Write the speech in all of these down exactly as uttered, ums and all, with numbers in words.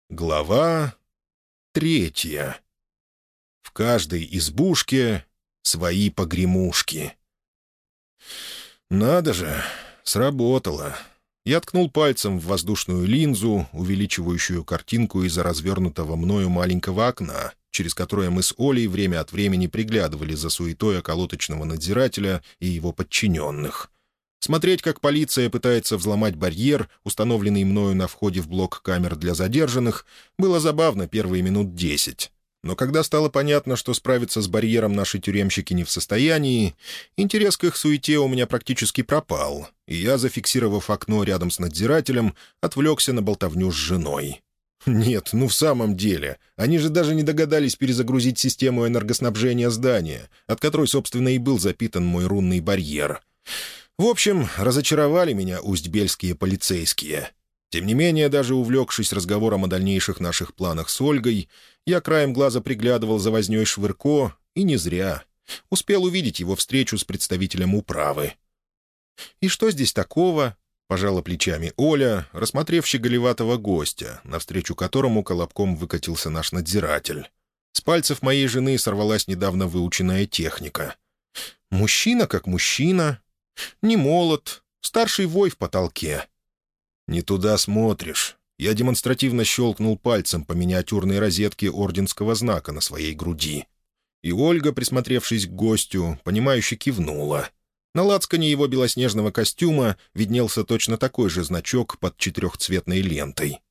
Глава третья. В каждой избушке свои погремушки. Надо же, сработало. Я ткнул пальцем в воздушную линзу, увеличивающую картинку из-за развернутого мною маленького окна, через которое мы с Олей время от времени приглядывали за суетой околоточного надзирателя и его подчиненных. Смотреть, как полиция пытается взломать барьер, установленный мною на входе в блок камер для задержанных, было забавно первые минут десять. Но когда стало понятно, что справиться с барьером наши тюремщики не в состоянии, интерес к их суете у меня практически пропал, и я, зафиксировав окно рядом с надзирателем, отвлекся на болтовню с женой. Нет, ну в самом деле, они же даже не догадались перезагрузить систему энергоснабжения здания, от которой, собственно, и был запитан мой рунный барьер. В общем, разочаровали меня усть-бельские полицейские. Тем не менее, даже увлекшись разговором о дальнейших наших планах с Ольгой, я краем глаза приглядывал за вознёй Швырко, и не зря. Успел увидеть его встречу с представителем управы. «И что здесь такого?» — пожала плечами Оля, рассмотрев щеголеватого гостя, навстречу которому колобком выкатился наш надзиратель. С пальцев моей жены сорвалась недавно выученная техника. «Мужчина как мужчина. Не молод, старший вой в потолке». «Не туда смотришь». Я демонстративно щелкнул пальцем по миниатюрной розетке орденского знака на своей груди. И Ольга, присмотревшись к гостю, понимающе кивнула. На лацкане его белоснежного костюма виднелся точно такой же значок под четырехцветной лентой.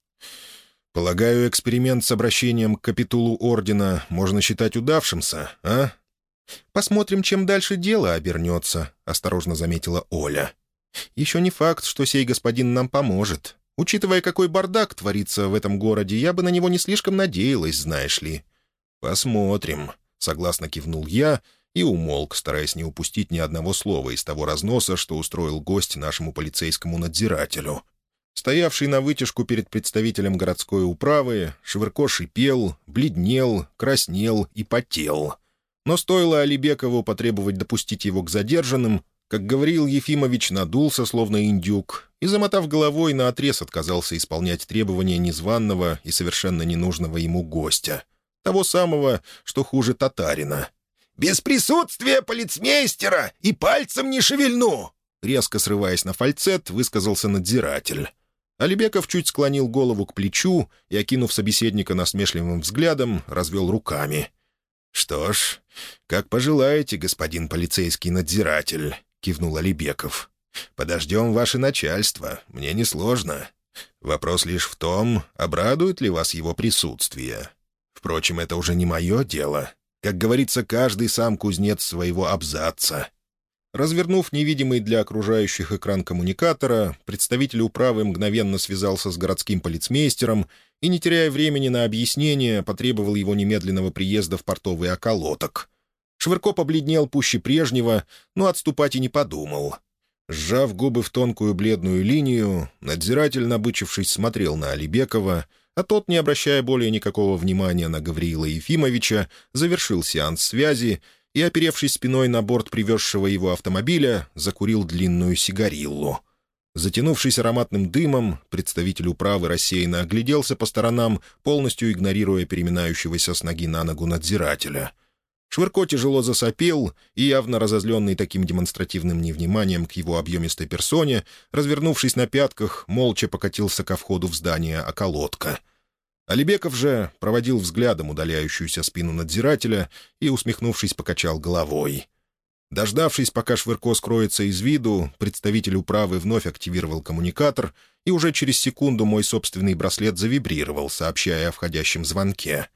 «Полагаю, эксперимент с обращением к капитулу ордена можно считать удавшимся, а?» «Посмотрим, чем дальше дело обернется», — осторожно заметила Оля. «Еще не факт, что сей господин нам поможет. Учитывая, какой бардак творится в этом городе, я бы на него не слишком надеялась, знаешь ли». «Посмотрим», — согласно кивнул я и умолк, стараясь не упустить ни одного слова из того разноса, что устроил гость нашему полицейскому надзирателю. Стоявший на вытяжку перед представителем городской управы, Швырко шипел, бледнел, краснел и потел. Но стоило Алибекову потребовать допустить его к задержанным, как Гавриил Ефимович надулся, словно индюк, и, замотав головой, наотрез отказался исполнять требования незваного и совершенно ненужного ему гостя. Того самого, что хуже татарина. «Без присутствия полицмейстера и пальцем не шевельну!» Резко срываясь на фальцет, высказался надзиратель. Алибеков чуть склонил голову к плечу и, окинув собеседника насмешливым взглядом, развел руками. «Что ж, как пожелаете, господин полицейский надзиратель», — кивнул Алибеков. «Подождем ваше начальство, мне несложно. Вопрос лишь в том, обрадует ли вас его присутствие. Впрочем, это уже не мое дело. Как говорится, каждый сам кузнец своего абзаца». Развернув невидимый для окружающих экран коммуникатора, представитель управы мгновенно связался с городским полицмейстером и, не теряя времени на объяснение, потребовал его немедленного приезда в портовый околоток. Швырко побледнел пуще прежнего, но отступать и не подумал. Сжав губы в тонкую бледную линию, надзиратель, набычившись, смотрел на Алибекова, а тот, не обращая более никакого внимания на Гавриила Ефимовича, завершил сеанс связи и, оперевшись спиной на борт привезшего его автомобиля, закурил длинную сигариллу. Затянувшись ароматным дымом, представитель управы рассеянно огляделся по сторонам, полностью игнорируя переминающегося с ноги на ногу надзирателя. Швырко тяжело засопел и, явно разозленный таким демонстративным невниманием к его объемистой персоне, развернувшись на пятках, молча покатился ко входу в здание околотка. Алибеков же проводил взглядом удаляющуюся спину надзирателя и, усмехнувшись, покачал головой. Дождавшись, пока Швырко скроется из виду, представитель управы вновь активировал коммуникатор, и уже через секунду мой собственный браслет завибрировал, сообщая о входящем звонке.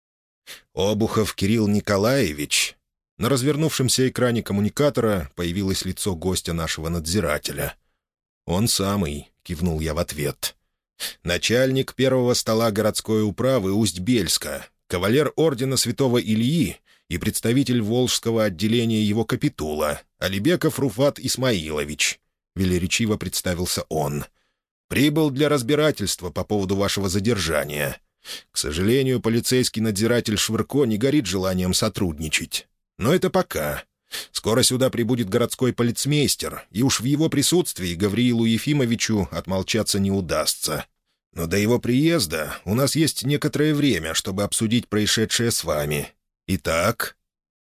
«Обухов Кирилл Николаевич». На развернувшемся экране коммуникатора появилось лицо гостя нашего надзирателя. «Он самый», — кивнул я в ответ. «Начальник первого стола городской управы Усть-Бельска, кавалер ордена Святого Ильи и представитель Волжского отделения его капитула, Алибеков Руфат Исмаилович», — велеречиво представился он. «Прибыл для разбирательства по поводу вашего задержания. К сожалению, полицейский надзиратель Швырко не горит желанием сотрудничать. Но это пока. Скоро сюда прибудет городской полицмейстер, и уж в его присутствии Гавриилу Ефимовичу отмолчаться не удастся. Но до его приезда у нас есть некоторое время, чтобы обсудить происшедшее с вами. Итак...»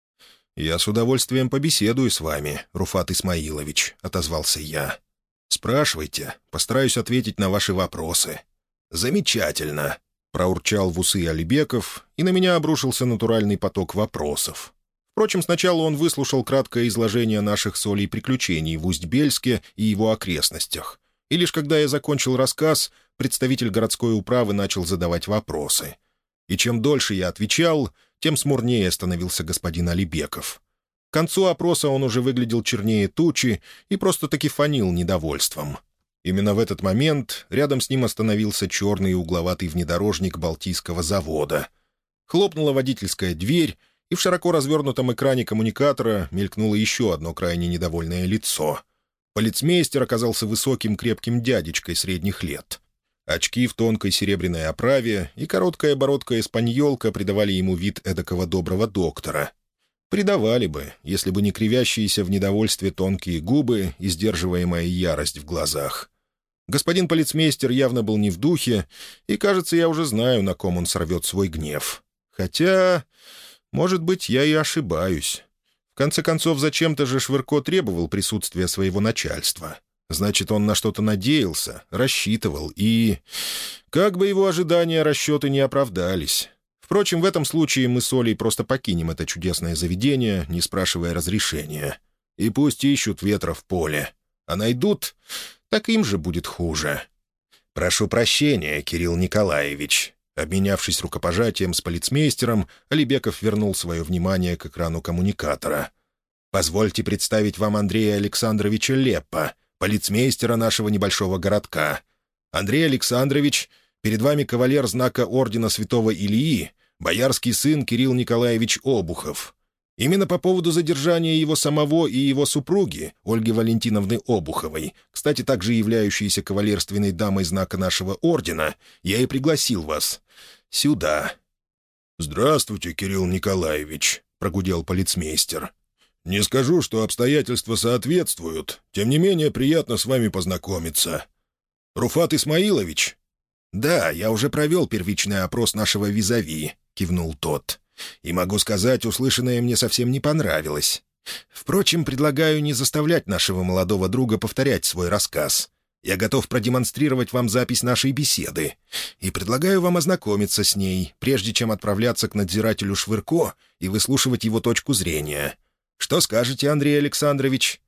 «Я с удовольствием побеседую с вами, Руфат Исмаилович», — отозвался я. «Спрашивайте, постараюсь ответить на ваши вопросы». «Замечательно», — проурчал в усы Алибеков, и на меня обрушился натуральный поток вопросов. Впрочем, сначала он выслушал краткое изложение наших с Олей приключений в Усть-Бельске и его окрестностях. И лишь когда я закончил рассказ, представитель городской управы начал задавать вопросы. И чем дольше я отвечал, тем смурнее становился господин Алибеков. К концу опроса он уже выглядел чернее тучи и просто-таки фонил недовольством. Именно в этот момент рядом с ним остановился черный угловатый внедорожник Балтийского завода. Хлопнула водительская дверь, и в широко развернутом экране коммуникатора мелькнуло еще одно крайне недовольное лицо. Полицмейстер оказался высоким крепким дядечкой средних лет. Очки в тонкой серебряной оправе и короткая бородка-эспаньолка придавали ему вид эдакого доброго доктора. Придавали бы, если бы не кривящиеся в недовольстве тонкие губы и сдерживаемая ярость в глазах. Господин полицмейстер явно был не в духе, и, кажется, я уже знаю, на ком он сорвет свой гнев. Хотя, может быть, я и ошибаюсь. В конце концов, зачем-то же Швырко требовал присутствия своего начальства. Значит, он на что-то надеялся, рассчитывал, и... как бы его ожидания, расчеты не оправдались. Впрочем, в этом случае мы с Олей просто покинем это чудесное заведение, не спрашивая разрешения. И пусть ищут ветра в поле. А найдут, так им же будет хуже. «Прошу прощения, Кирилл Николаевич». Обменявшись рукопожатием с полицмейстером, Алибеков вернул свое внимание к экрану коммуникатора. «Позвольте представить вам Андрея Александровича Леппа, полицмейстера нашего небольшого городка. Андрей Александрович, перед вами кавалер знака ордена Святого Илии, боярский сын Кирилл Николаевич Обухов. Именно по поводу задержания его самого и его супруги, Ольги Валентиновны Обуховой, кстати, также являющейся кавалерственной дамой знака нашего ордена, я и пригласил вас сюда». «Здравствуйте, Кирилл Николаевич», — прогудел полицмейстер. «Не скажу, что обстоятельства соответствуют, тем не менее приятно с вами познакомиться. Руфат Исмаилович?» «Да, я уже провел первичный опрос нашего визави», — кивнул тот. «И могу сказать, услышанное мне совсем не понравилось. Впрочем, предлагаю не заставлять нашего молодого друга повторять свой рассказ. Я готов продемонстрировать вам запись нашей беседы. И предлагаю вам ознакомиться с ней, прежде чем отправляться к надзирателю Швырко и выслушивать его точку зрения. Что скажете, Андрей Александрович?»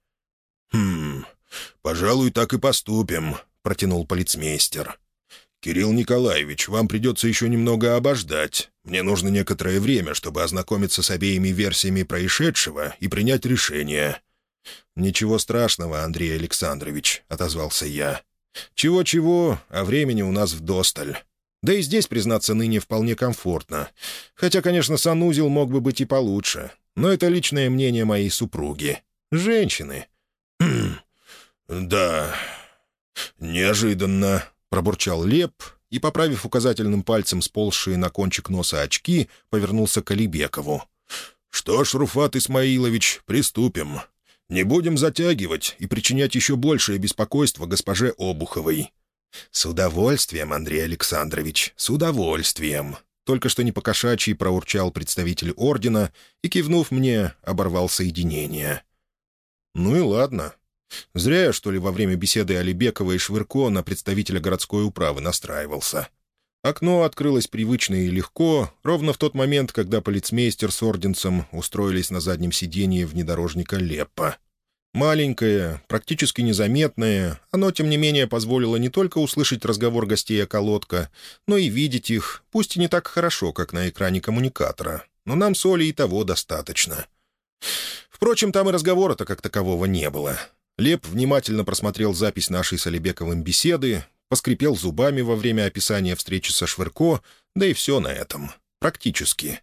«Хм, пожалуй, так и поступим», — протянул полицмейстер. «Кирилл Николаевич, вам придется еще немного обождать. Мне нужно некоторое время, чтобы ознакомиться с обеими версиями происшедшего и принять решение». «Ничего страшного, Андрей Александрович», — отозвался я. «Чего-чего, а времени у нас вдосталь. Да и здесь, признаться, ныне вполне комфортно. Хотя, конечно, санузел мог бы быть и получше. Но это личное мнение моей супруги. Женщины». «Хм, да, неожиданно», — пробурчал Леп и, поправив указательным пальцем сползшие на кончик носа очки, повернулся к Алибекову. «Что ж, Руфат Исмаилович, приступим. Не будем затягивать и причинять еще большее беспокойство госпоже Обуховой». «С удовольствием, Андрей Александрович, с удовольствием», — только что не по-кошачьи проурчал представитель ордена и, кивнув мне, оборвал соединение. «Ну и ладно. Зря я, что ли, во время беседы Алибекова и Швырко на представителя городской управы настраивался». Окно открылось привычно и легко, ровно в тот момент, когда полицмейстер с орденцем устроились на заднем сиденье внедорожника Леппа. Маленькое, практически незаметное, оно, тем не менее, позволило не только услышать разговор гостей околотка, но и видеть их, пусть и не так хорошо, как на экране коммуникатора, но нам с Олей и того достаточно. Впрочем, там и разговора-то как такового не было. Леп внимательно просмотрел запись нашей с Алибековым беседы, поскрипел зубами во время описания встречи со Швырко, да и все на этом. Практически.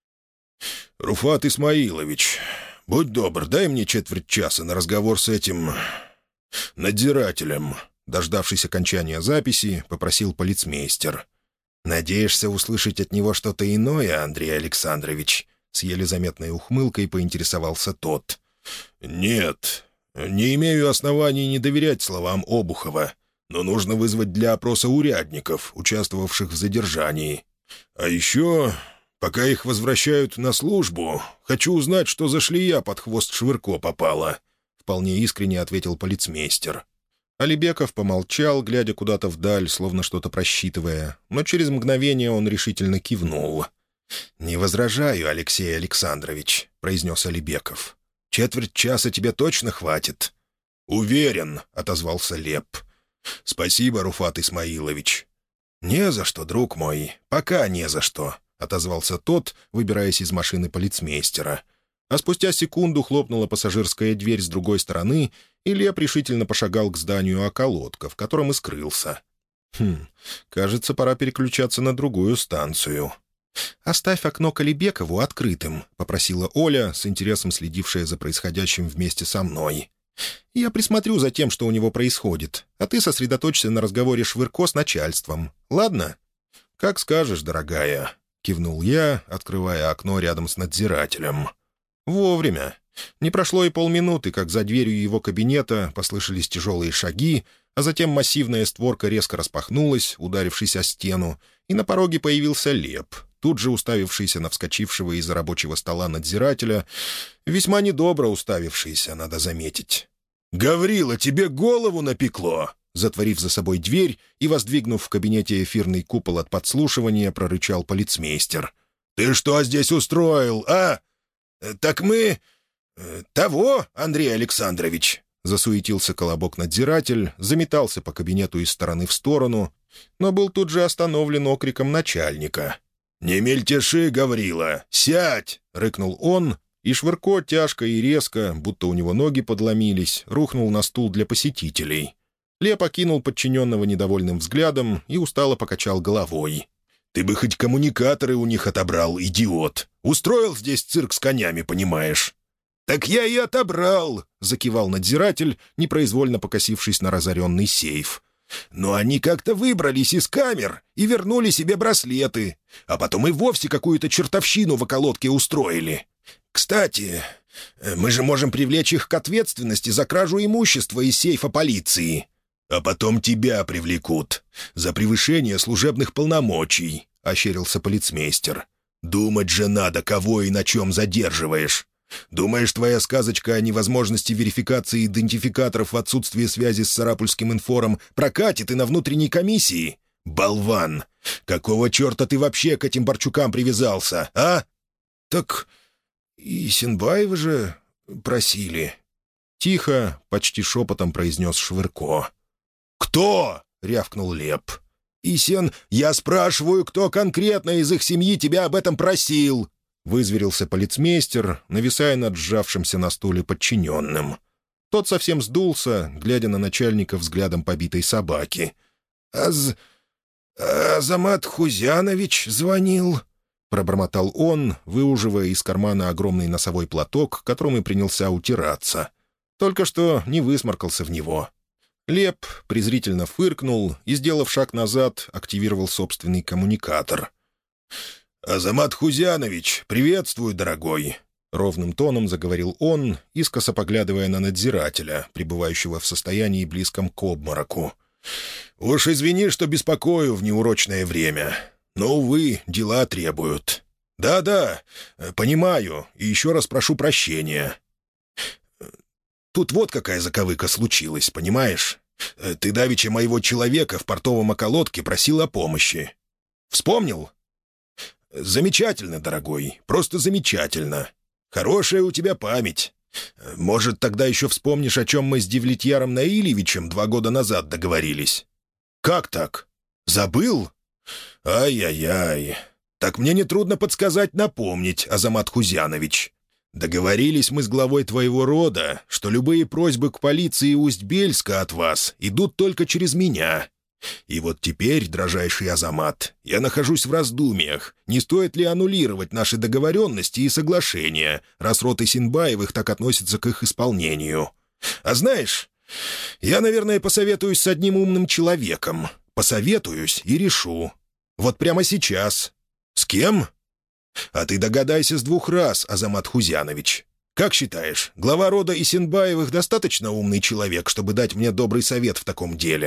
«Руфат Исмаилович, будь добр, дай мне четверть часа на разговор с этим... надзирателем», — дождавшись окончания записи, попросил полицмейстер. «Надеешься услышать от него что-то иное, Андрей Александрович?» — с еле заметной ухмылкой поинтересовался тот. «Нет, не имею оснований не доверять словам Обухова. но нужно вызвать для опроса урядников, участвовавших в задержании. А еще, пока их возвращают на службу, хочу узнать, что за шлея под хвост Швырко попала», — вполне искренне ответил полицмейстер. Алибеков помолчал, глядя куда-то вдаль, словно что-то просчитывая, но через мгновение он решительно кивнул. «Не возражаю, Алексей Александрович», — произнес Алибеков. «Четверть часа тебе точно хватит?» «Уверен», — отозвался Леп. «Спасибо, Руфат Исмаилович». «Не за что, друг мой, пока не за что», — отозвался тот, выбираясь из машины полицмейстера. А спустя секунду хлопнула пассажирская дверь с другой стороны, и Леп решительно пошагал к зданию околотка, в котором и скрылся. «Хм, кажется, пора переключаться на другую станцию». «Оставь окно к Алибекову открытым», — попросила Оля, с интересом следившая за происходящим вместе со мной. «Я присмотрю за тем, что у него происходит, а ты сосредоточься на разговоре Швырко с начальством. Ладно?» «Как скажешь, дорогая», — кивнул я, открывая окно рядом с надзирателем. Вовремя. Не прошло и полминуты, как за дверью его кабинета послышались тяжелые шаги, а затем массивная створка резко распахнулась, ударившись о стену, и на пороге появился Леп, тут же уставившийся на вскочившего из-за рабочего стола надзирателя, весьма недобро уставившийся, надо заметить. «Гаврила, тебе голову напекло!» Затворив за собой дверь и воздвигнув в кабинете эфирный купол от подслушивания, прорычал полицмейстер. «Ты что здесь устроил, а?» «Так мы... того, Андрей Александрович!» Засуетился колобок-надзиратель, заметался по кабинету из стороны в сторону, но был тут же остановлен окриком начальника. «Не мельтеши, Гаврила! Сядь!» — рыкнул он, и Швырко тяжко и резко, будто у него ноги подломились, рухнул на стул для посетителей. Леп окинул подчиненного недовольным взглядом и устало покачал головой. «Ты бы хоть коммуникаторы у них отобрал, идиот! Устроил здесь цирк с конями, понимаешь?» «Так я и отобрал!» — закивал надзиратель, непроизвольно покосившись на разоренный сейф. «Но они как-то выбрались из камер и вернули себе браслеты, а потом и вовсе какую-то чертовщину в околотке устроили. Кстати, мы же можем привлечь их к ответственности за кражу имущества из сейфа полиции. А потом тебя привлекут за превышение служебных полномочий», — ощерился полицмейстер. «Думать же надо, кого и на чем задерживаешь. Думаешь, твоя сказочка о невозможности верификации идентификаторов в отсутствии связи с Сарапульским инфором прокатит и на внутренней комиссии? Болван! Какого черта ты вообще к этим Борчукам привязался, а?» «Так и Синбаева же просили». Тихо, почти шепотом произнес Швырко. «Кто?» — рявкнул Леп. «Исен, я спрашиваю, кто конкретно из их семьи тебя об этом просил?» — вызверился полицмейстер, нависая над сжавшимся на стуле подчиненным. Тот совсем сдулся, глядя на начальника взглядом побитой собаки. «Аз... Азамат Хузянович звонил», — пробормотал он, выуживая из кармана огромный носовой платок, которым и принялся утираться. Только что не высморкался в него. Леп презрительно фыркнул и, сделав шаг назад, активировал собственный коммуникатор. «Азамат Хузянович, приветствую, дорогой!» — ровным тоном заговорил он, искоса поглядывая на надзирателя, пребывающего в состоянии близком к обмороку. «Уж извини, что беспокою в неурочное время, но, увы, дела требуют. Да-да, понимаю, и еще раз прошу прощения. Тут вот какая заковыка случилась, понимаешь? Ты давеча моего человека в портовом околотке просил о помощи. Вспомнил? Замечательно, дорогой, просто замечательно. Хорошая у тебя память. Может, тогда еще вспомнишь, о чем мы с Девлетьяром Наилевичем два года назад договорились? Как так? Забыл? Ай-яй-яй. Так мне нетрудно подсказать, напомнить, Азамат Хузянович. Договорились мы с главой твоего рода, что любые просьбы к полиции Усть-Бельска от вас идут только через меня. И вот теперь, дрожайший Азамат, я нахожусь в раздумьях, не стоит ли аннулировать наши договоренности и соглашения, раз род Исенбаевых так относится к их исполнению. А знаешь, я, наверное, посоветуюсь с одним умным человеком. Посоветуюсь и решу. Вот прямо сейчас. С кем? А ты догадайся с двух раз, Азамат Хузянович. Как считаешь, глава рода Исенбаевых достаточно умный человек, чтобы дать мне добрый совет в таком деле?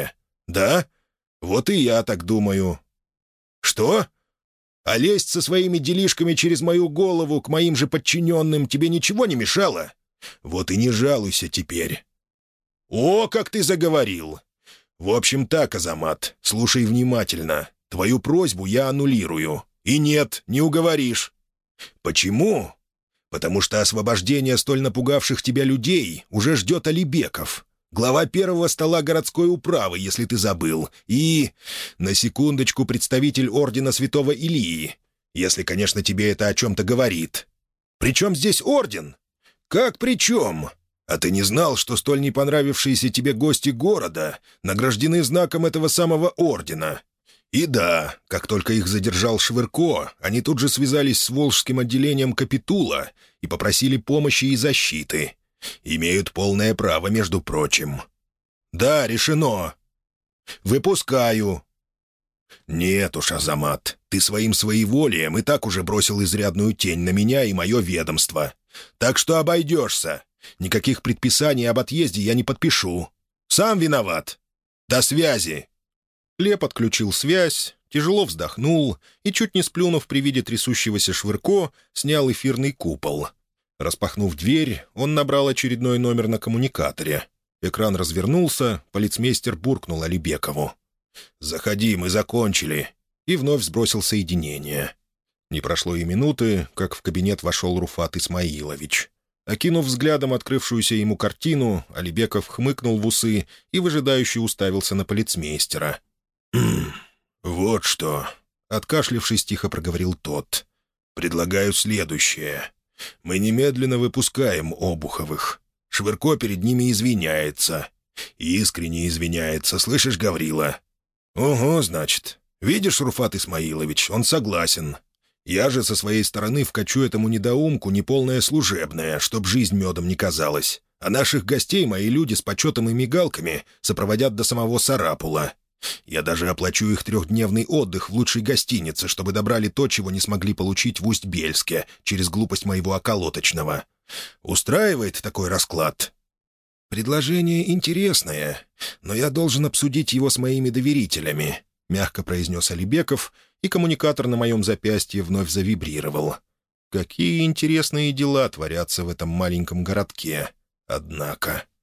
«Да? Вот и я так думаю». «Что? А лезть со своими делишками через мою голову к моим же подчиненным тебе ничего не мешало? Вот и не жалуйся теперь». «О, как ты заговорил! В общем так, Азамат, слушай внимательно. Твою просьбу я аннулирую. И нет, не уговоришь. Почему? Потому что освобождение столь напугавших тебя людей уже ждет Алибеков, глава первого стола городской управы, если ты забыл, и, на секундочку, представитель ордена святого Илии, если, конечно, тебе это о чем-то говорит. Причем здесь орден? Как причем? А ты не знал, что столь не понравившиеся тебе гости города награждены знаком этого самого ордена? И да, как только их задержал Швырко, они тут же связались с волжским отделением Капитула и попросили помощи и защиты. Имеют полное право, между прочим. Да, решено. Выпускаю. Нет уж, Азамат, ты своим своеволием и так уже бросил изрядную тень на меня и мое ведомство. Так что обойдешься. Никаких предписаний об отъезде я не подпишу. Сам виноват. До связи. Глеб отключил связь, тяжело вздохнул и, чуть не сплюнув при виде трясущегося Швырко, снял эфирный купол. Распахнув дверь, он набрал очередной номер на коммуникаторе. Экран развернулся, полицмейстер буркнул Алибекову. «Заходи, мы закончили», и вновь сбросил соединение. Не прошло и минуты, как в кабинет вошел Руфат Исмаилович. Окинув взглядом открывшуюся ему картину, Алибеков хмыкнул в усы и выжидающе уставился на полицмейстера. «Вот что», — откашлившись, тихо проговорил тот. «Предлагаю следующее. Мы немедленно выпускаем Обуховых. Швырко перед ними извиняется. Искренне извиняется, слышишь, Гаврила?» «Ого, значит. Видишь, Руфат Исмаилович, он согласен. Я же со своей стороны вкачу этому недоумку неполное служебное, чтоб жизнь медом не казалась. А наших гостей мои люди с почетом и мигалками сопроводят до самого Сарапула. Я даже оплачу их трехдневный отдых в лучшей гостинице, чтобы добрали то, чего не смогли получить в Усть-Бельске через глупость моего околоточного. Устраивает такой расклад?» «Предложение интересное, но я должен обсудить его с моими доверителями», — мягко произнес Алибеков, и коммуникатор на моем запястье вновь завибрировал. «Какие интересные дела творятся в этом маленьком городке, однако».